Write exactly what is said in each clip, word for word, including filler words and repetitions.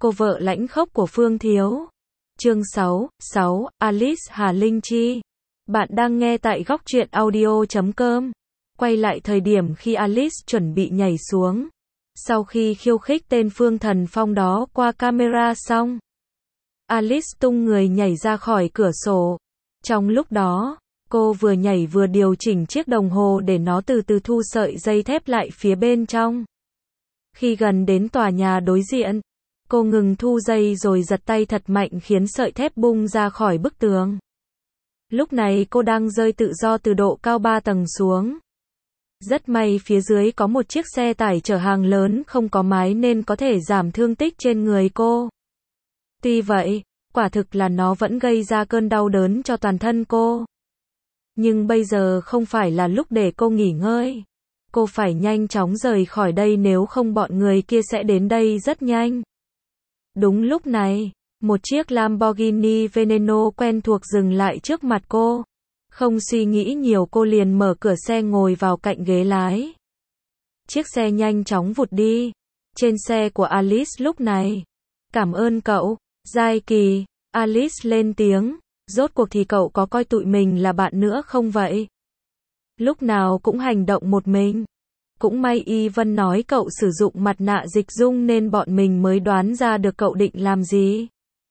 Cô vợ lãnh khốc của Phương Thiếu. Chương sáu, sáu, Alice Hà Linh Chi. Bạn đang nghe tại góc truyện audio chấm com. Quay lại thời điểm khi Alice chuẩn bị nhảy xuống. Sau khi khiêu khích tên Phương Thần Phong đó qua camera xong, Alice tung người nhảy ra khỏi cửa sổ. Trong lúc đó, cô vừa nhảy vừa điều chỉnh chiếc đồng hồ để nó từ từ thu sợi dây thép lại phía bên trong. Khi gần đến tòa nhà đối diện, cô ngừng thu dây rồi giật tay thật mạnh khiến sợi thép bung ra khỏi bức tường. Lúc này cô đang rơi tự do từ độ cao ba tầng xuống. Rất may phía dưới có một chiếc xe tải chở hàng lớn không có mái nên có thể giảm thương tích trên người cô. Tuy vậy, quả thực là nó vẫn gây ra cơn đau đớn cho toàn thân cô. Nhưng bây giờ không phải là lúc để cô nghỉ ngơi. Cô phải nhanh chóng rời khỏi đây nếu không bọn người kia sẽ đến đây rất nhanh. Đúng lúc này, một chiếc Lamborghini Veneno quen thuộc dừng lại trước mặt cô. Không suy nghĩ nhiều cô liền mở cửa xe ngồi vào cạnh ghế lái. Chiếc xe nhanh chóng vụt đi. Trên xe của Alice lúc này. Cảm ơn cậu, Giai Kỳ. Alice lên tiếng. Rốt cuộc thì cậu có coi tụi mình là bạn nữa không vậy? Lúc nào cũng hành động một mình. Cũng may Y Vân nói cậu sử dụng mặt nạ dịch dung nên bọn mình mới đoán ra được cậu định làm gì.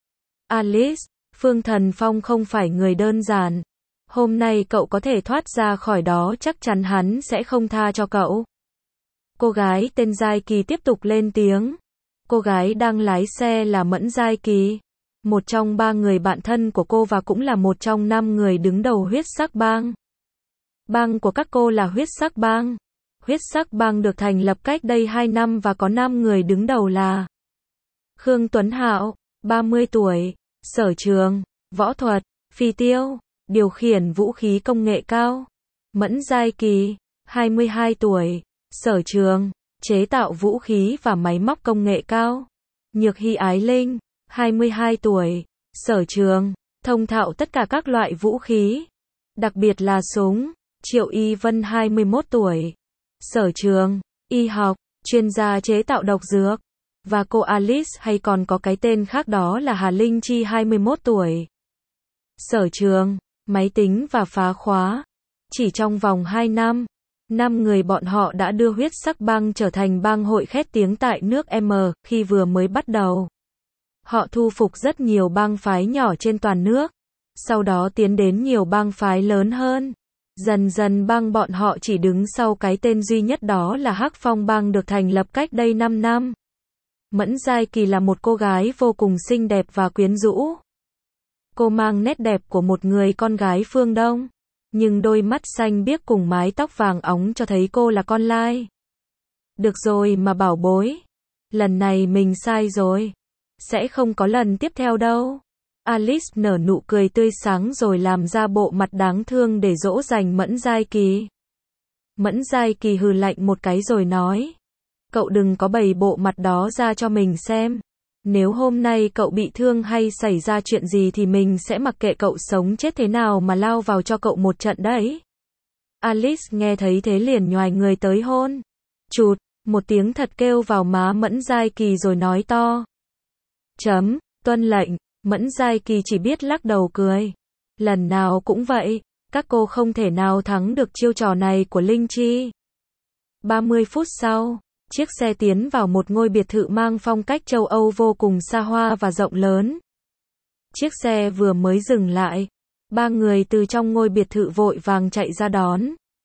Alice, Phương Thần Phong không phải người đơn giản. Hôm nay cậu có thể thoát ra khỏi đó chắc chắn hắn sẽ không tha cho cậu. Cô gái tên Giai Kỳ tiếp tục lên tiếng. Cô gái đang lái xe là Mẫn Giai Kỳ. Một trong ba người bạn thân của cô và cũng là một trong năm người đứng đầu huyết sắc bang. Bang của các cô là huyết sắc bang. Huyết sắc bang được thành lập cách đây hai năm và có năm người đứng đầu là Khương Tuấn Hạo, ba mươi tuổi, sở trường, võ thuật, phi tiêu, điều khiển vũ khí công nghệ cao. Mẫn Giai Kỳ, hai mươi hai tuổi, sở trường, chế tạo vũ khí và máy móc công nghệ cao. Nhược Hy Ái Linh, hai mươi hai tuổi, sở trường, thông thạo tất cả các loại vũ khí, đặc biệt là súng. Triệu Y Vân hai mươi mốt tuổi, sở trường, y học, chuyên gia chế tạo độc dược. Và cô Alice hay còn có cái tên khác đó là Hà Linh Chi hai mươi mốt tuổi. Sở trường, máy tính và phá khóa. Chỉ trong vòng hai năm, năm người bọn họ đã đưa huyết sắc bang trở thành bang hội khét tiếng tại nước M. Khi vừa mới bắt đầu, họ thu phục rất nhiều bang phái nhỏ trên toàn nước. Sau đó tiến đến nhiều bang phái lớn hơn. Dần dần bang bọn họ chỉ đứng sau cái tên duy nhất đó là Hắc Phong bang được thành lập cách đây năm năm. Mẫn Giai Kỳ là một cô gái vô cùng xinh đẹp và quyến rũ. Cô mang nét đẹp của một người con gái phương Đông. Nhưng đôi mắt xanh biếc cùng mái tóc vàng óng cho thấy cô là con lai. Được rồi mà bảo bối. Lần này mình sai rồi. Sẽ không có lần tiếp theo đâu. Alice nở nụ cười tươi sáng rồi làm ra bộ mặt đáng thương để dỗ dành Mẫn Giai Kỳ. Mẫn Giai Kỳ hừ lạnh một cái rồi nói. Cậu đừng có bày bộ mặt đó ra cho mình xem. Nếu hôm nay cậu bị thương hay xảy ra chuyện gì thì mình sẽ mặc kệ cậu sống chết thế nào mà lao vào cho cậu một trận đấy. Alice nghe thấy thế liền nhoài người tới hôn. Chụt, một tiếng thật kêu vào má Mẫn Giai Kỳ rồi nói to. Chấm, tuân lệnh. Mẫn Giai Kỳ chỉ biết lắc đầu cười. Lần nào cũng vậy, các cô không thể nào thắng được chiêu trò này của Linh Chi. ba mươi phút sau, chiếc xe tiến vào một ngôi biệt thự mang phong cách châu Âu vô cùng xa hoa và rộng lớn. Chiếc xe vừa mới dừng lại, ba người từ trong ngôi biệt thự vội vàng chạy ra đón.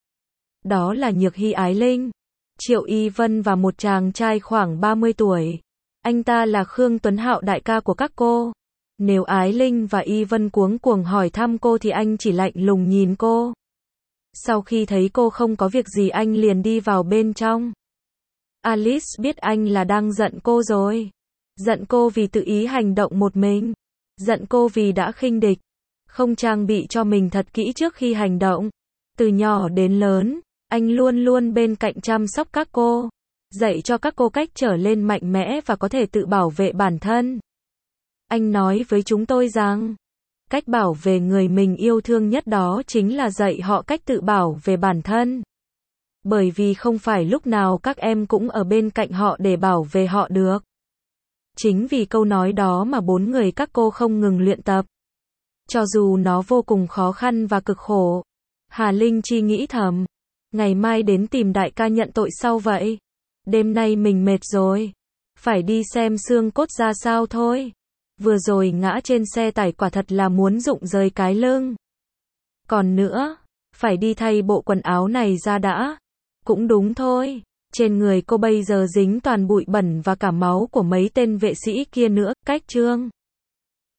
Đó là Nhược Hy Ái Linh, Triệu Y Vân và một chàng trai khoảng ba mươi tuổi. Anh ta là Khương Tuấn Hạo đại ca của các cô. Nếu Ái Linh và Y Vân cuống cuồng hỏi thăm cô thì anh chỉ lạnh lùng nhìn cô. Sau khi thấy cô không có việc gì anh liền đi vào bên trong. Alice biết anh là đang giận cô rồi. Giận cô vì tự ý hành động một mình. Giận cô vì đã khinh địch. Không trang bị cho mình thật kỹ trước khi hành động. Từ nhỏ đến lớn, anh luôn luôn bên cạnh chăm sóc các cô. Dạy cho các cô cách trở lên mạnh mẽ và có thể tự bảo vệ bản thân. Anh nói với chúng tôi rằng, cách bảo vệ người mình yêu thương nhất đó chính là dạy họ cách tự bảo vệ bản thân. Bởi vì không phải lúc nào các em cũng ở bên cạnh họ để bảo vệ họ được. Chính vì câu nói đó mà bốn người các cô không ngừng luyện tập. Cho dù nó vô cùng khó khăn và cực khổ. Hà Linh Chi nghĩ thầm. Ngày mai đến tìm đại ca nhận tội sau vậy. Đêm nay mình mệt rồi. Phải đi xem xương cốt ra sao thôi. Vừa rồi ngã trên xe tải quả thật là muốn rụng rời cái lưng. Còn nữa, phải đi thay bộ quần áo này ra đã. Cũng đúng thôi. Trên người cô bây giờ dính toàn bụi bẩn và cả máu của mấy tên vệ sĩ kia nữa, cách trương.